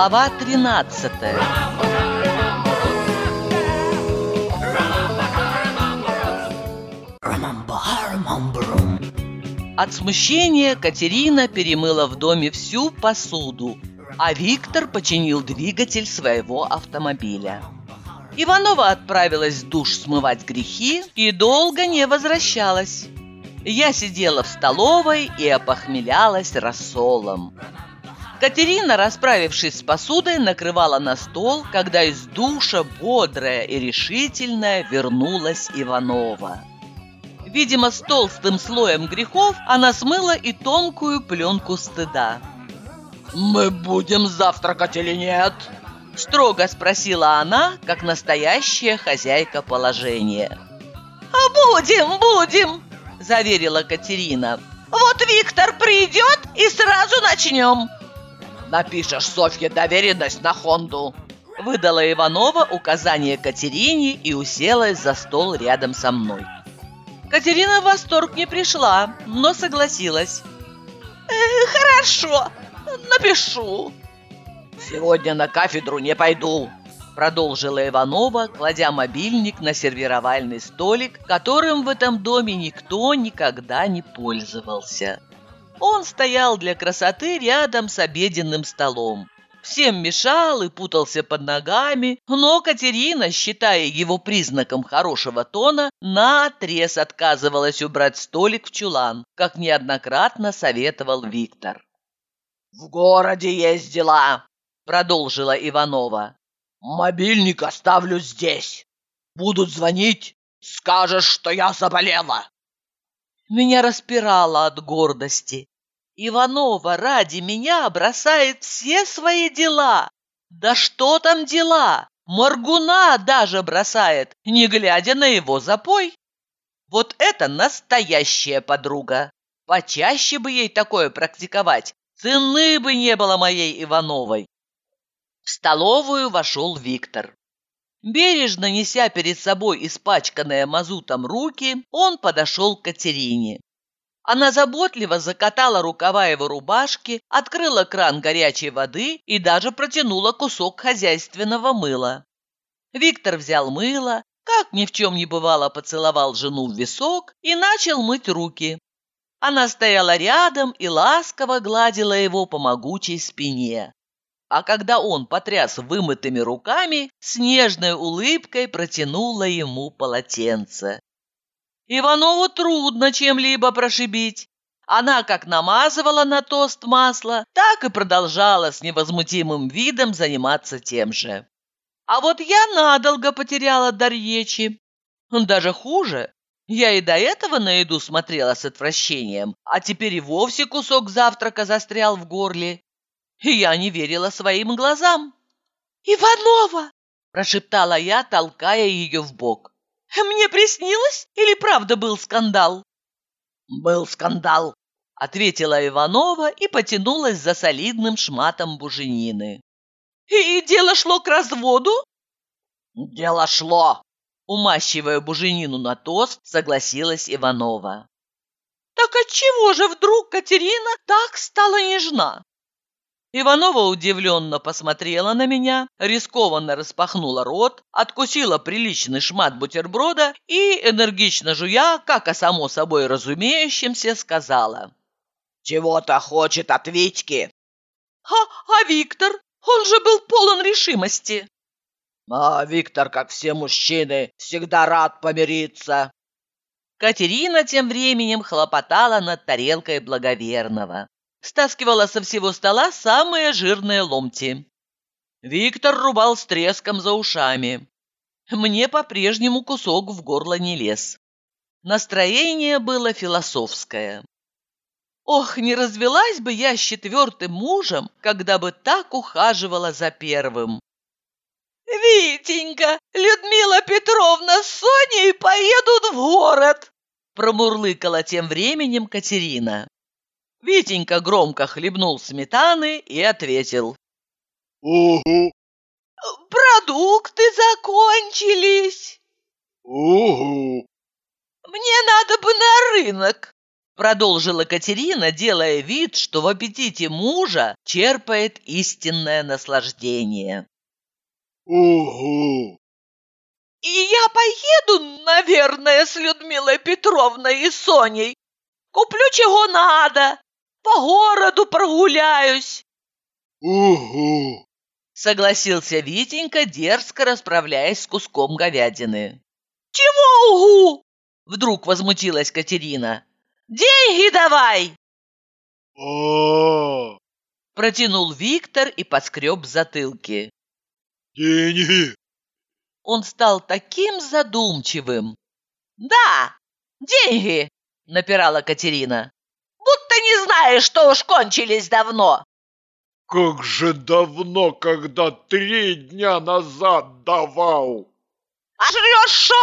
Глава 13. От смущения Катерина перемыла в доме всю посуду, а Виктор починил двигатель своего автомобиля. Иванова отправилась в душ смывать грехи и долго не возвращалась. Я сидела в столовой и опохмелялась рассолом. Катерина, расправившись с посудой, накрывала на стол, когда из душа, бодрая и решительная, вернулась Иванова. Видимо, с толстым слоем грехов она смыла и тонкую пленку стыда. «Мы будем завтракать или нет?» – строго спросила она, как настоящая хозяйка положения. «Будем!» – заверила Катерина. «Вот Виктор придет, и сразу начнем!» «Напишешь Софье доверенность на Хонду!» – выдала Иванова указание Катерине и уселась за стол рядом со мной. Катерина в восторг не пришла, но согласилась. «Хорошо, напишу». «Сегодня на кафедру не пойду», – продолжила Иванова, кладя мобильник на сервировальный столик, которым в этом доме никто никогда не пользовался. Он стоял для красоты рядом с обеденным столом. Всем мешал и путался под ногами, но Катерина, считая его признаком хорошего тона, наотрез отказывалась убрать столик в чулан, как неоднократно советовал Виктор. «В городе есть дела», – продолжила Иванова. «Мобильник оставлю здесь. Будут звонить, скажешь, что я заболела». Меня распирало от гордости. Иванова ради меня бросает все свои дела. Да что там дела? Моргуна даже бросает, не глядя на его запой. Вот это настоящая подруга. Почаще бы ей такое практиковать, цены бы не было моей Ивановой. В столовую вошел Виктор. Бережно неся перед собой испачканные мазутом руки, он подошел к Катерине. Она заботливо закатала рукава его рубашки, открыла кран горячей воды и даже протянула кусок хозяйственного мыла. Виктор взял мыло, как ни в чем не бывало, поцеловал жену в висок и начал мыть руки. Она стояла рядом и ласково гладила его по могучей спине. А когда он потряс вымытыми руками, с нежной улыбкой протянула ему полотенце. Иванову трудно чем-либо прошибить. Она как намазывала на тост масло, так и продолжала с невозмутимым видом заниматься тем же. А вот я надолго потеряла дар речи. Даже хуже. Я и до этого на еду смотрела с отвращением, а теперь и вовсе кусок завтрака застрял в горле. И я не верила своим глазам. «Иванова!» – прошептала я, толкая ее в бок. «Мне приснилось или правда был скандал?» «Был скандал», – ответила Иванова и потянулась за солидным шматом буженины. «И дело шло к разводу?» «Дело шло», – умащивая буженину на тост, согласилась Иванова. «Так отчего же вдруг Катерина так стала нежна?» Иванова удивленно посмотрела на меня, рискованно распахнула рот, откусила приличный шмат бутерброда и, энергично жуя, как о само собой разумеющемся, сказала. «Чего-то хочет от Витьки». А Виктор? Он же был полон решимости». «А Виктор, как все мужчины, всегда рад помириться». Катерина тем временем хлопотала над тарелкой благоверного. Стаскивала со всего стола самые жирные ломти. Виктор рубал с треском за ушами. Мне по-прежнему кусок в горло не лез. Настроение было философское. Ох, не развелась бы я с четвертым мужем, когда бы так ухаживала за первым. «Витенька, Людмила Петровна с Соней поедут в город!» промурлыкала тем временем Катерина. Витенька громко хлебнул сметаны и ответил. «Угу». «Продукты закончились». «Угу». «Мне надо бы на рынок». продолжила Катерина, делая вид, что в аппетите мужа черпает истинное наслаждение. Угу. И я поеду, наверное, с Людмилой Петровной и Соней. Куплю чего надо, по городу прогуляюсь. Угу. Согласился Витенька, дерзко расправляясь с куском говядины. Чего угу? Вдруг возмутилась Катерина. Деньги давай! Протянул Виктор и поскреб в затылке. Деньги. Он стал таким задумчивым. Да, деньги, напирала Катерина. Будто не знаешь, что уж кончились давно. Как же давно, когда 3 дня назад давал. А жрешь шо?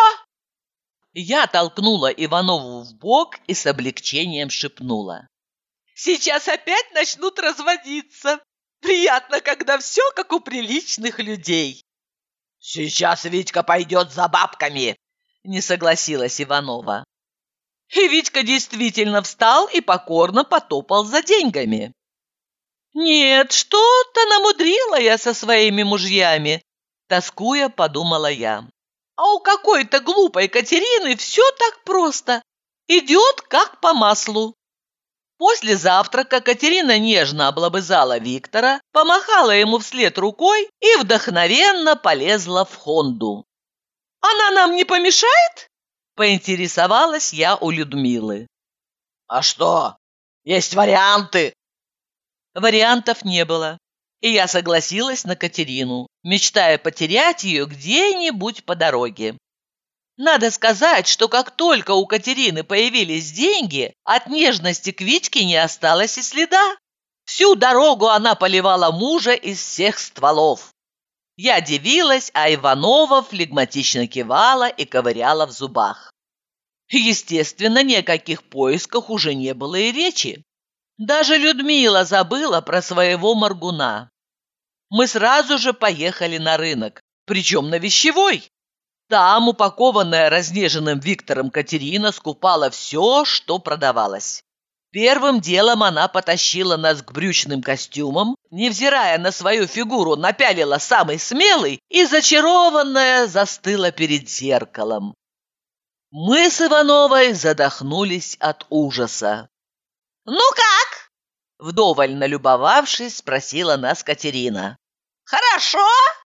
Я толкнула Иванову в бок и с облегчением шепнула. Сейчас опять начнут разводиться. Приятно, когда все как у приличных людей. Сейчас Витька пойдет за бабками, не согласилась Иванова. И Витька действительно встал и покорно потопал за деньгами. Нет, что-то намудрила я со своими мужьями, тоскуя, подумала я. А у какой-то глупой Катерины все так просто. Идет как по маслу. После завтрака Катерина нежно облобызала Виктора, помахала ему вслед рукой и вдохновенно полезла в Хонду. «Она нам не помешает?» – поинтересовалась я у Людмилы. «А что? Есть варианты?» Вариантов не было, и я согласилась на Катерину, мечтая потерять ее где-нибудь по дороге. Надо сказать, что как только у Катерины появились деньги, от нежности к Витьке не осталось и следа. Всю дорогу она поливала мужа из всех стволов. Я дивилась, а Иванова флегматично кивала и ковыряла в зубах. Естественно, ни о каких поисках уже не было и речи. Даже Людмила забыла про своего моргуна. Мы сразу же поехали на рынок, причем на Вещевой. Там, упакованная разнеженным Виктором, Катерина скупала все, что продавалось. Первым делом она потащила нас к брючным костюмам, невзирая на свою фигуру, напялила самый смелый и, зачарованная, застыла перед зеркалом. Мы с Ивановой задохнулись от ужаса. «Ну как?» – вдоволь налюбовавшись, спросила нас Катерина. «Хорошо?»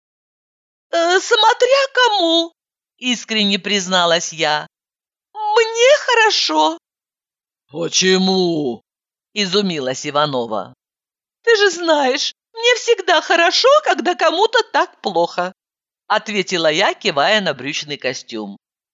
«Смотря кому», – искренне призналась я. «Мне хорошо». «Почему?» – изумилась Иванова. «Ты же знаешь, мне всегда хорошо, когда кому-то так плохо», – ответила я, кивая на брючный костюм.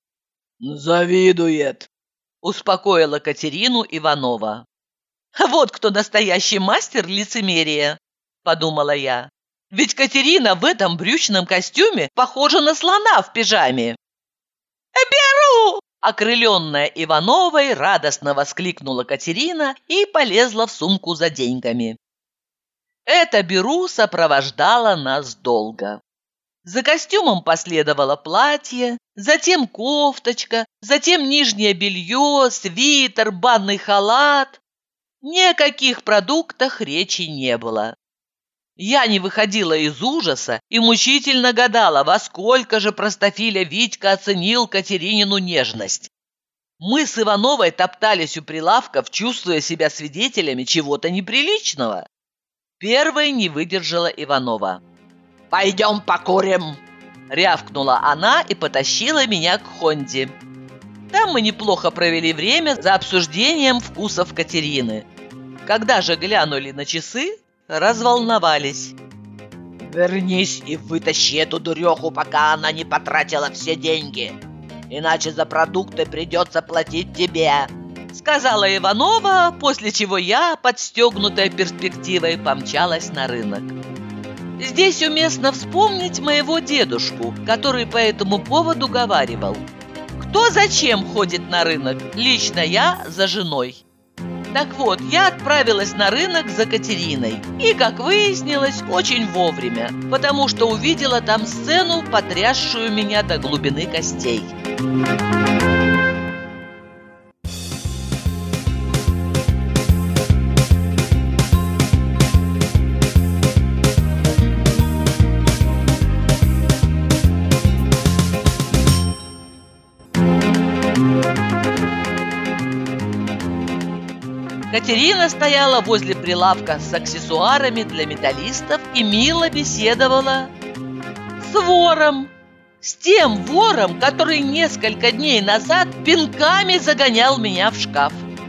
«Завидует», – успокоила Катерину Иванова. «Вот кто настоящий мастер лицемерия», – подумала я. «Ведь Катерина в этом брючном костюме похожа на слона в пижаме». «Беру!» – окрыленная Ивановой радостно воскликнула Катерина и полезла в сумку за деньгами. Это «беру» сопровождало нас долго. За костюмом последовало платье, затем кофточка, затем нижнее белье, свитер, банный халат. Ни о каких продуктах речи не было. Я не выходила из ужаса и мучительно гадала, во сколько же простофиля Витька оценил Катеринину нежность. Мы с Ивановой топтались у прилавков, чувствуя себя свидетелями чего-то неприличного. Первой не выдержала Иванова. «Пойдем покурим!» – рявкнула она и потащила меня к Хонде. Там мы неплохо провели время за обсуждением вкусов Катерины. Когда же глянули на часы, разволновались. «Вернись и вытащи эту дуреху, пока она не потратила все деньги. Иначе за продукты придется платить тебе», — сказала Иванова, после чего я, подстегнутая перспективой, помчалась на рынок. Здесь уместно вспомнить моего дедушку, который по этому поводу говаривал: «Кто зачем ходит на рынок? Лично я за женой». Так вот, я отправилась на рынок за Катериной. И, как выяснилось, очень вовремя, потому что увидела там сцену, потрясшую меня до глубины костей. Катерина стояла возле прилавка с аксессуарами для металлистов и мило беседовала с вором. С тем вором, который несколько дней назад пинками загонял меня в шкаф.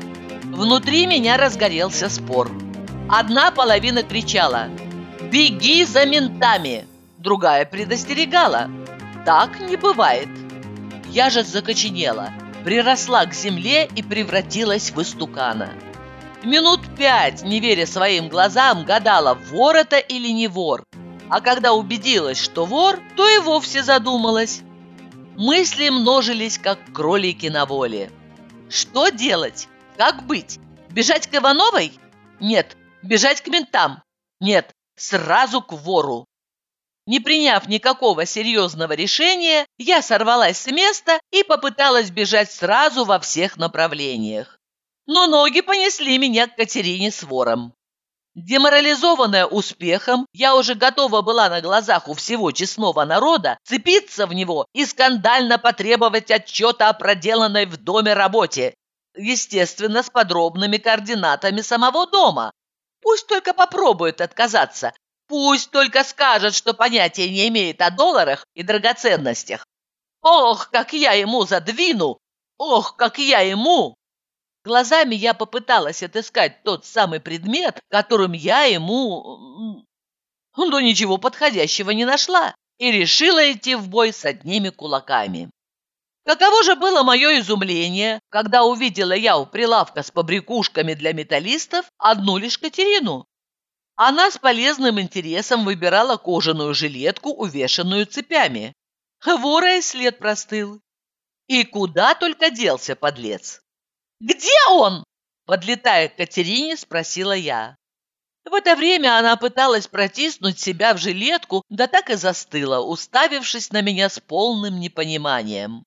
Внутри меня разгорелся спор. Одна половина кричала: «Беги за ментами!» Другая предостерегала: «Так не бывает!» Я же закоченела, приросла к земле и превратилась в истукана. Минут 5, не веря своим глазам, гадала, вор это или не вор. А когда убедилась, что вор, то и вовсе задумалась. Мысли множились, как кролики на воле. Что делать? Как быть? Бежать к Ивановой? Нет. Бежать к ментам? Нет. Сразу к вору. Не приняв никакого серьезного решения, я сорвалась с места и попыталась бежать сразу во всех направлениях. Но ноги понесли меня к Катерине с вором. Деморализованная успехом, я уже готова была на глазах у всего честного народа цепиться в него и скандально потребовать отчета о проделанной в доме работе, естественно, с подробными координатами самого дома. Пусть только попробует отказаться, пусть только скажет, что понятия не имеет о долларах и драгоценностях. Ох, как я ему задвину! Ох, как я ему! Глазами я попыталась отыскать тот самый предмет, которым я ему... Но ничего подходящего не нашла и решила идти в бой с одними кулаками. Каково же было мое изумление, когда увидела я у прилавка с побрякушками для металлистов одну лишь Катерину. Она с полезным интересом выбирала кожаную жилетку, увешанную цепями. Вора и след простыл. И куда только делся подлец. «Где он?» – подлетая к Катерине, спросила я. В это время она пыталась протиснуть себя в жилетку, да так и застыла, уставившись на меня с полным непониманием.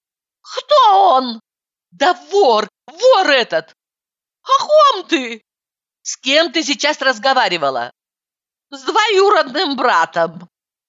«Кто он?» «Да вор! Вор этот!» «О ком ты?» «С кем ты сейчас разговаривала?» «С двоюродным братом!»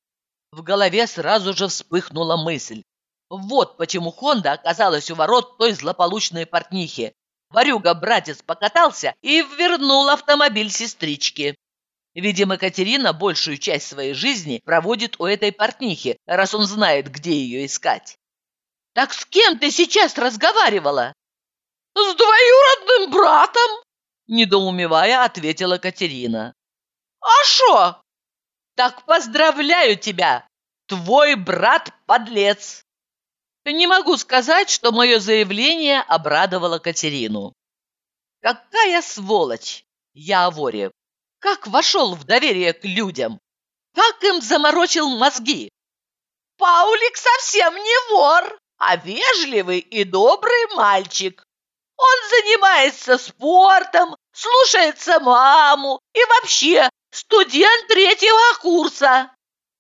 В голове сразу же вспыхнула мысль. Вот почему Хонда оказалась у ворот той злополучной портнихи. Ворюга-братец покатался и вернул автомобиль сестричке. Видимо, Катерина большую часть своей жизни проводит у этой портнихи, раз он знает, где ее искать. «Так с кем ты сейчас разговаривала?» «С двоюродным братом!» Недоумевая, ответила Катерина. «А шо?» «Так поздравляю тебя! Твой брат подлец!» Не могу сказать, что мое заявление обрадовало Катерину. Какая сволочь! Я о воре. Как вошел в доверие к людям? Как им заморочил мозги? Паулик совсем не вор, а вежливый и добрый мальчик. Он занимается спортом, слушается маму и вообще студент 3-го курса.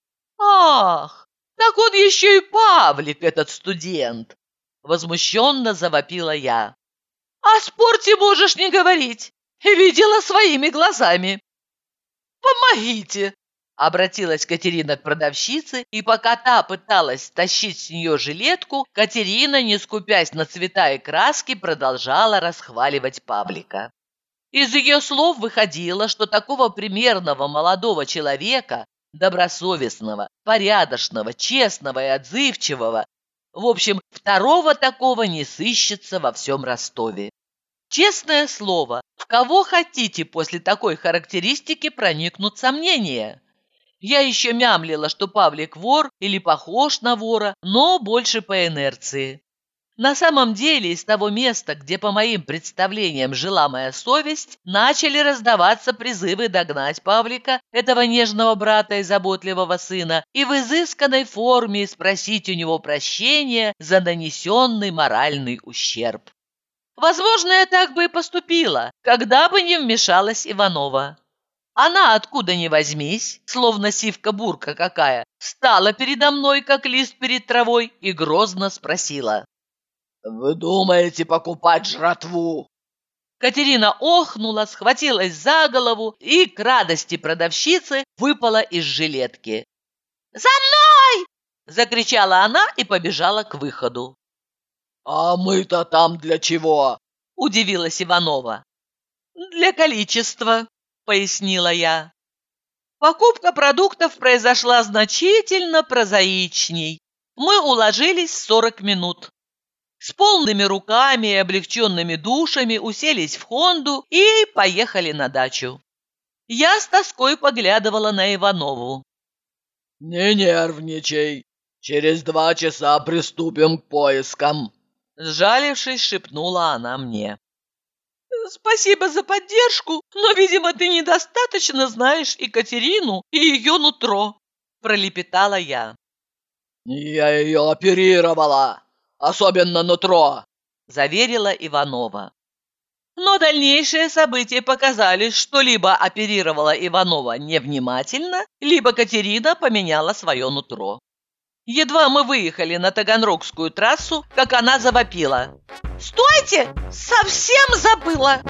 Ах! Так он еще и Павлик, этот студент!» Возмущенно завопила я. «О спорте можешь не говорить. Видела своими глазами». «Помогите!» Обратилась Катерина к продавщице, и пока та пыталась стащить с нее жилетку, Катерина, не скупясь на цвета и краски, продолжала расхваливать Павлика. Из ее слов выходило, что такого примерного молодого человека, добросовестного, порядочного, честного и отзывчивого. В общем, второго такого не сыщется во всем Ростове. Честное слово, в кого хотите после такой характеристики проникнут сомнения? Я еще мямлила, что Павлик вор или похож на вора, но больше по инерции. На самом деле, из того места, где по моим представлениям жила моя совесть, начали раздаваться призывы догнать Павлика, этого нежного брата и заботливого сына, и в изысканной форме спросить у него прощения за нанесенный моральный ущерб. Возможно, я так бы и поступила, когда бы не вмешалась Иванова. Она, откуда ни возьмись, словно сивка-бурка какая, встала передо мной, как лист перед травой, и грозно спросила: «Вы думаете покупать жратву?» Катерина охнула, схватилась за голову и, к радости продавщицы, выпала из жилетки. «За мной!» – закричала она и побежала к выходу. «А мы-то там для чего?» – удивилась Иванова. «Для количества», – пояснила я. Покупка продуктов произошла значительно прозаичней. Мы уложились в 40 минут. С полными руками и облегченными душами уселись в Хонду и поехали на дачу. Я с тоской поглядывала на Иванову. «Не нервничай. Через 2 часа приступим к поискам», – сжалившись, шепнула она мне. «Спасибо за поддержку, но, видимо, ты недостаточно знаешь Екатерину и ее нутро», – пролепетала я. «Я ее оперировала, особенно нутро», – заверила Иванова. Но дальнейшие события показали, что либо оперировала Иванова невнимательно, либо Катерина поменяла свое нутро. Едва мы выехали на Таганрогскую трассу, как она завопила. «Стойте! Совсем забыла!»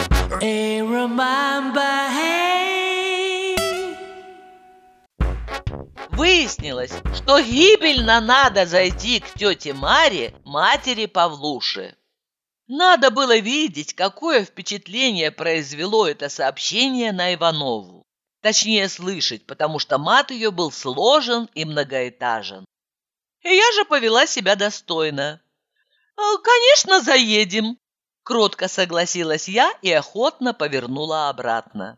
Выяснилось, что гибельно надо зайти к тете Маре, матери Павлуши. Надо было видеть, какое впечатление произвело это сообщение на Иванову. Точнее, слышать, потому что мат ее был сложен и многоэтажен. И я же повела себя достойно. «Конечно, заедем», – кротко согласилась я и охотно повернула обратно.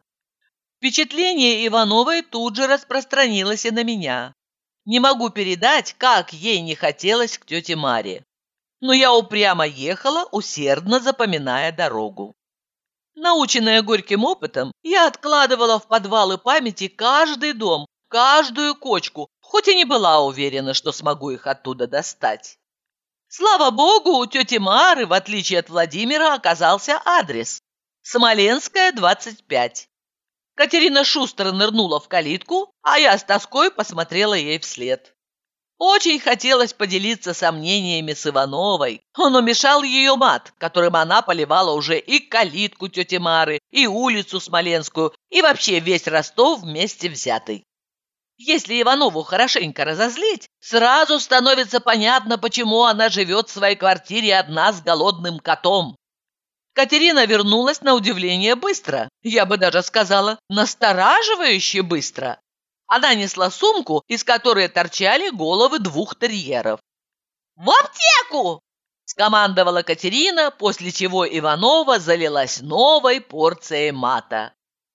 Впечатление Ивановой тут же распространилось и на меня. Не могу передать, как ей не хотелось к тете Маре. Но я упрямо ехала, усердно запоминая дорогу. Наученная горьким опытом, я откладывала в подвалы памяти каждый дом, каждую кочку, хоть и не была уверена, что смогу их оттуда достать. Слава богу, у тети Мары, в отличие от Владимира, оказался адрес. Смоленская, 25. Катерина шустро нырнула в калитку, а я с тоской посмотрела ей вслед. Очень хотелось поделиться сомнениями с Ивановой, но мешал ее мат, которым она поливала уже и калитку тети Мары, и улицу Смоленскую, и вообще весь Ростов вместе взятый. Если Иванову хорошенько разозлить, сразу становится понятно, почему она живет в своей квартире одна с голодным котом. Катерина вернулась на удивление быстро, я бы даже сказала, настораживающе быстро. Она несла сумку, из которой торчали головы 2 терьеров. «В аптеку!» – скомандовала Катерина, после чего Иванова залилась новой порцией мата.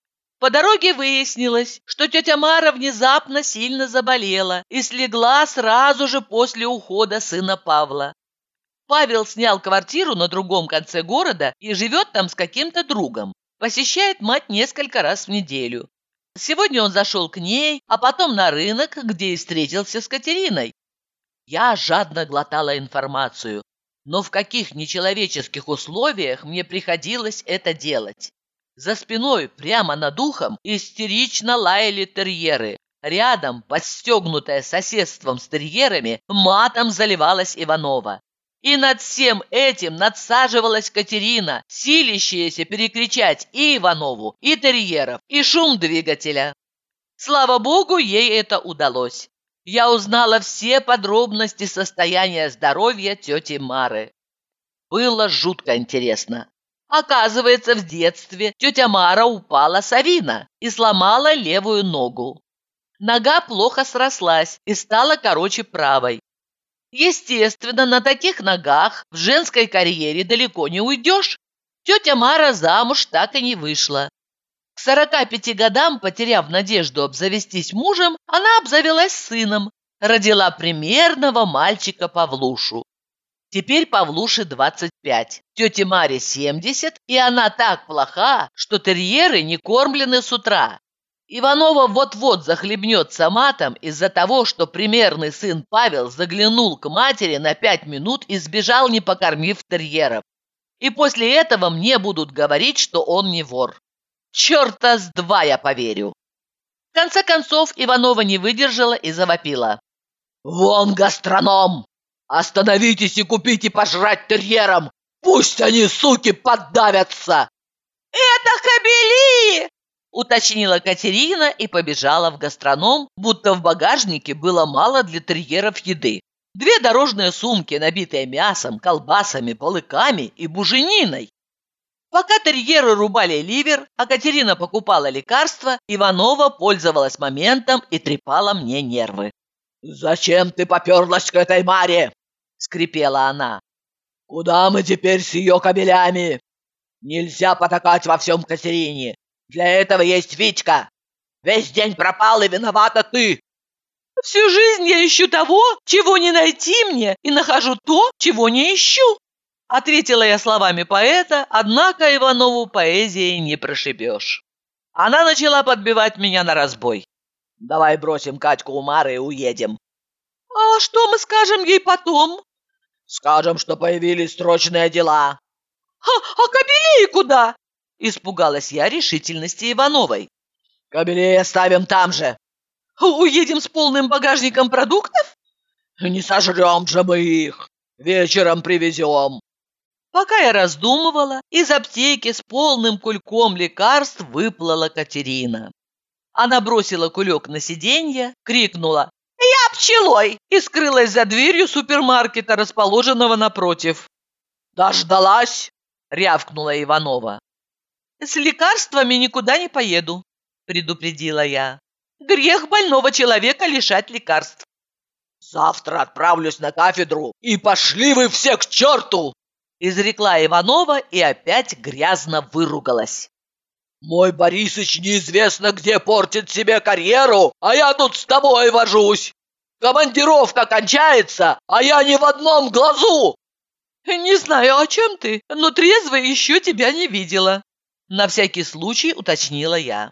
По дороге выяснилось, что тетя Мара внезапно сильно заболела и слегла сразу же после ухода сына Павла. Павел снял квартиру на другом конце города и живет там с каким-то другом. Посещает мать несколько раз в неделю. Сегодня он зашел к ней, а потом на рынок, где и встретился с Катериной. Я жадно глотала информацию, но в каких нечеловеческих условиях мне приходилось это делать. За спиной, прямо над ухом, истерично лаяли терьеры. Рядом, подстегнутая соседством с терьерами, матом заливалась Иванова. И над всем этим надсаживалась Катерина, силящаяся перекричать и Иванову, и терьеров, и шум двигателя. Слава богу, ей это удалось. Я узнала все подробности состояния здоровья тети Мары. Было жутко интересно. Оказывается, в детстве тетя Мара упала с авина и сломала левую ногу. Нога плохо срослась и стала короче правой. Естественно, на таких ногах в женской карьере далеко не уйдешь. Тетя Мара замуж так и не вышла. К 45 годам, потеряв надежду обзавестись мужем, она обзавелась сыном, родила примерного мальчика Павлушу. Теперь Павлуше 25, тете Маре 70, и она так плоха, что терьеры не кормлены с утра. Иванова вот-вот захлебнется матом из-за того, что примерный сын Павел заглянул к матери на 5 минут и сбежал, не покормив терьеров. И после этого мне будут говорить, что он не вор. Черта с два я поверю. В конце концов Иванова не выдержала и завопила. «Вон гастроном! Остановитесь и купите пожрать терьерам! Пусть они, суки, поддавятся!» «Это кобели!» – уточнила Катерина и побежала в гастроном, будто в багажнике было мало для терьеров еды. 2 дорожные сумки, набитые мясом, колбасами, балыками и бужениной. Пока терьеры рубали ливер, а Катерина покупала лекарства, Иванова пользовалась моментом и трепала мне нервы. «Зачем ты поперлась к этой Маре?» – скрипела она. «Куда мы теперь с ее кабелями? Нельзя потакать во всем Катерине. Для этого есть Витька. Весь день пропал, и виновата ты». «Всю жизнь я ищу того, чего не найти мне, и нахожу то, чего не ищу», — ответила я словами поэта, однако Иванову поэзией не прошибешь. Она начала подбивать меня на разбой. «Давай бросим Катьку у Мары и уедем». «А что мы скажем ей потом?» «Скажем, что появились срочные дела». А кабелей куда?» — испугалась я решительности Ивановой. «Кабелей оставим там же». «Уедем с полным багажником продуктов?» «Не сожрем же мы их. Вечером привезем». Пока я раздумывала, из аптеки с полным кульком лекарств выплыла Катерина. Она бросила кулек на сиденье, крикнула «Я пчелой!» и скрылась за дверью супермаркета, расположенного напротив. «Дождалась?» — рявкнула Иванова. «С лекарствами никуда не поеду», — предупредила я. «Грех больного человека лишать лекарств». «Завтра отправлюсь на кафедру, и пошли вы все к черту!» — изрекла Иванова и опять грязно выругалась. «Мой Борисыч неизвестно где портит себе карьеру, а я тут с тобой вожусь. Командировка кончается, а я ни в одном глазу!» «Не знаю, о чем ты, но трезво еще тебя не видела», — на всякий случай уточнила я.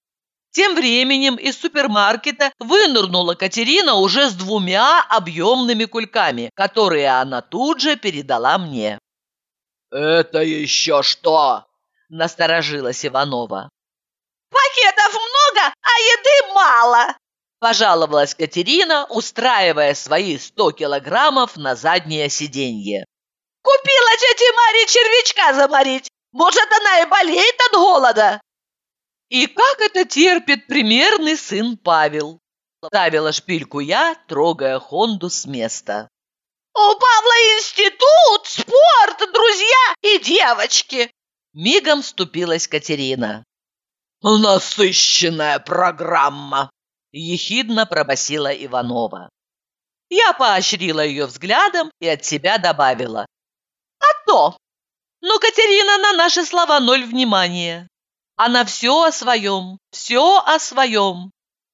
Тем временем из супермаркета вынырнула Катерина уже с 2 объемными кульками, которые она тут же передала мне. «Это еще что?» – насторожилась Иванова. «Пакетов много, а еды мало», – пожаловалась Катерина, устраивая свои 100 килограммов на заднее сиденье. «Купила тете Маре червячка заморить. Может, она и болеет от голода». «И как это терпит примерный сын Павел?» – ставила шпильку я, трогая Хонду с места. «У Павла институт, спорт, друзья и девочки!» – мигом вступилась Катерина. «Насыщенная программа!» – ехидно пробасила Иванова. Я поощрила ее взглядом и от себя добавила. «А то! Но Катерина на наши слова 0 внимания. Она все о своем, все о своем.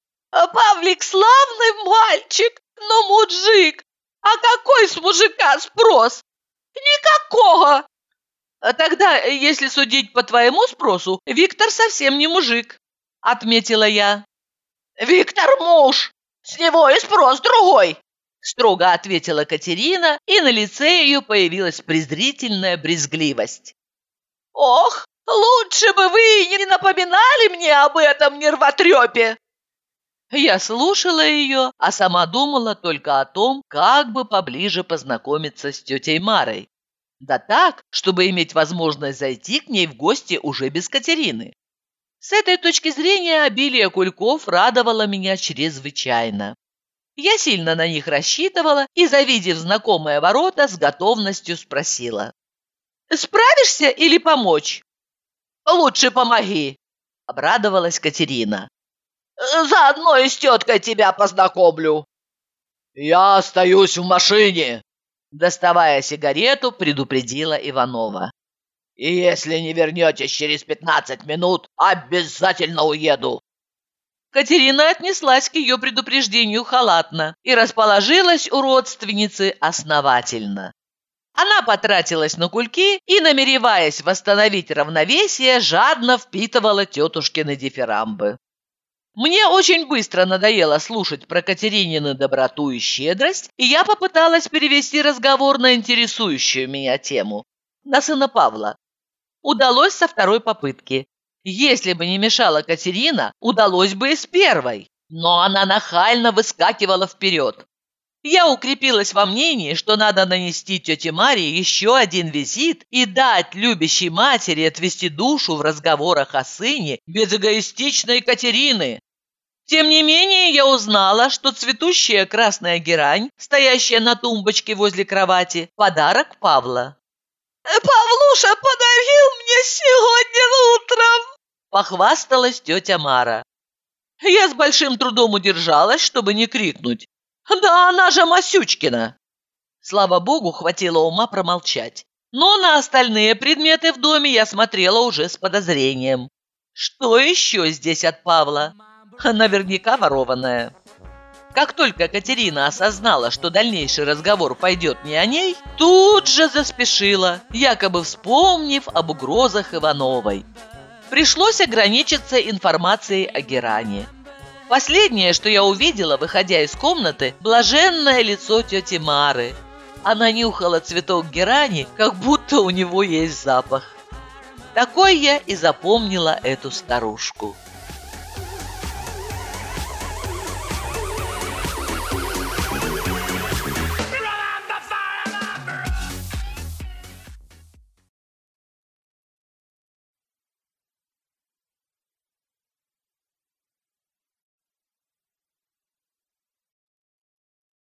Павлик славный мальчик, но мужик. А какой с мужика спрос? Никакого. Тогда, если судить по твоему спросу, Виктор совсем не мужик, отметила я. Виктор муж, с него и спрос другой, строго ответила Катерина, и на лице ее появилась презрительная брезгливость. Ох, лучше бы вы не напоминали мне об этом нервотрепе. Я слушала ее, а сама думала только о том, как бы поближе познакомиться с тетей Марой. Да так, чтобы иметь возможность зайти к ней в гости уже без Катерины. С этой точки зрения обилие кульков радовало меня чрезвычайно. Я сильно на них рассчитывала и, завидев знакомые ворота, с готовностью спросила. «Справишься или помочь?» «Лучше помоги», — обрадовалась Катерина. «Заодно и с теткой тебя познакомлю». «Я остаюсь в машине», — доставая сигарету, предупредила Иванова. «И если не вернетесь через 15 минут, обязательно уеду». Катерина отнеслась к ее предупреждению халатно и расположилась у родственницы основательно. Она потратилась на кульки и, намереваясь восстановить равновесие, жадно впитывала тетушкины дифирамбы. Мне очень быстро надоело слушать про Катеринину доброту и щедрость, и я попыталась перевести разговор на интересующую меня тему – на сына Павла. Удалось со 2-й попытки. Если бы не мешала Катерина, удалось бы и с 1-й, но она нахально выскакивала вперед. Я укрепилась во мнении, что надо нанести тете Маре еще один визит и дать любящей матери отвести душу в разговорах о сыне без эгоистичной Катерины. Тем не менее, я узнала, что цветущая красная герань, стоящая на тумбочке возле кровати, подарок Павла. «Павлуша подарил мне сегодня утром!» – похвасталась тетя Мара. Я с большим трудом удержалась, чтобы не крикнуть. «Да она же Масючкина!» Слава богу, хватило ума промолчать. Но на остальные предметы в доме я смотрела уже с подозрением. Что еще здесь от Павла? Наверняка ворованное. Как только Катерина осознала, что дальнейший разговор пойдет не о ней, тут же заспешила, якобы вспомнив об угрозах Ивановой. Пришлось ограничиться информацией о Геране. Последнее, что я увидела, выходя из комнаты, блаженное лицо тети Мары. Она нюхала цветок герани, как будто у него есть запах. Такой я и запомнила эту старушку.